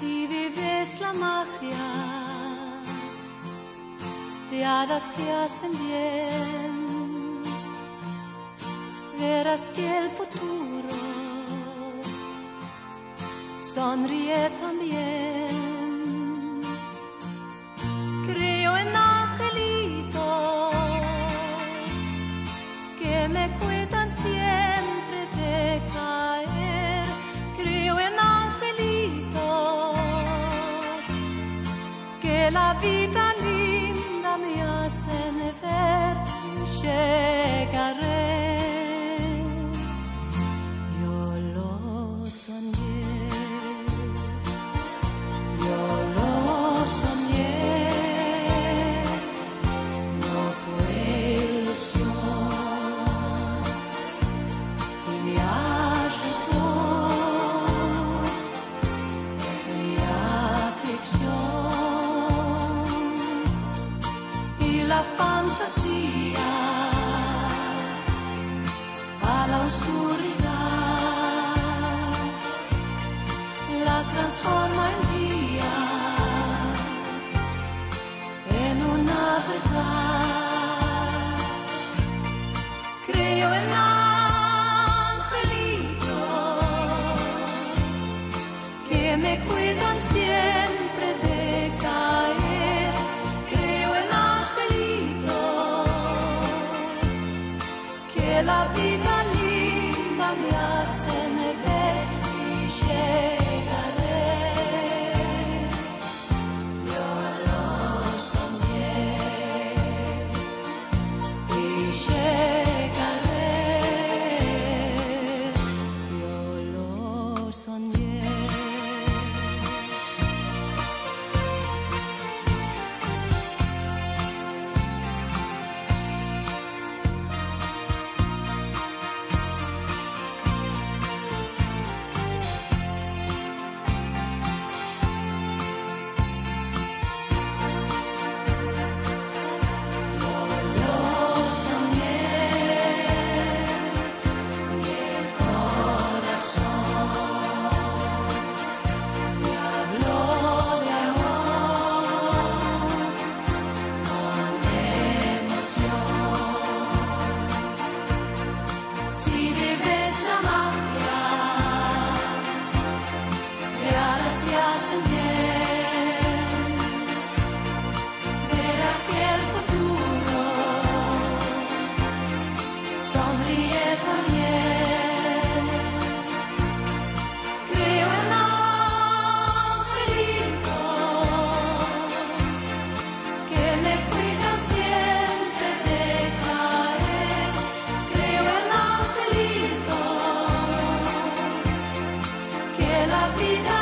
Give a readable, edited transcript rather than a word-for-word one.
Si vives la magia de hadas que hacen bien, verás que el futuro sonríe también. Creo en angelitos que me cuidan siempre de caer. Creo en angelitos que la vida linda me hacen ver y llegaré. Yo lo soñé, yo lo soñé, no fue ilusión y me ayudó en mi aflicción y la fantasía a la oscuridad la transforma en día, en una verdad. Creo en angelitos que me cuidan siempre de caer. Creo en angelitos que la vida linda me hacen ver y llegaré. Yo lo soñé y llegaré. Yo lo soñé. La vida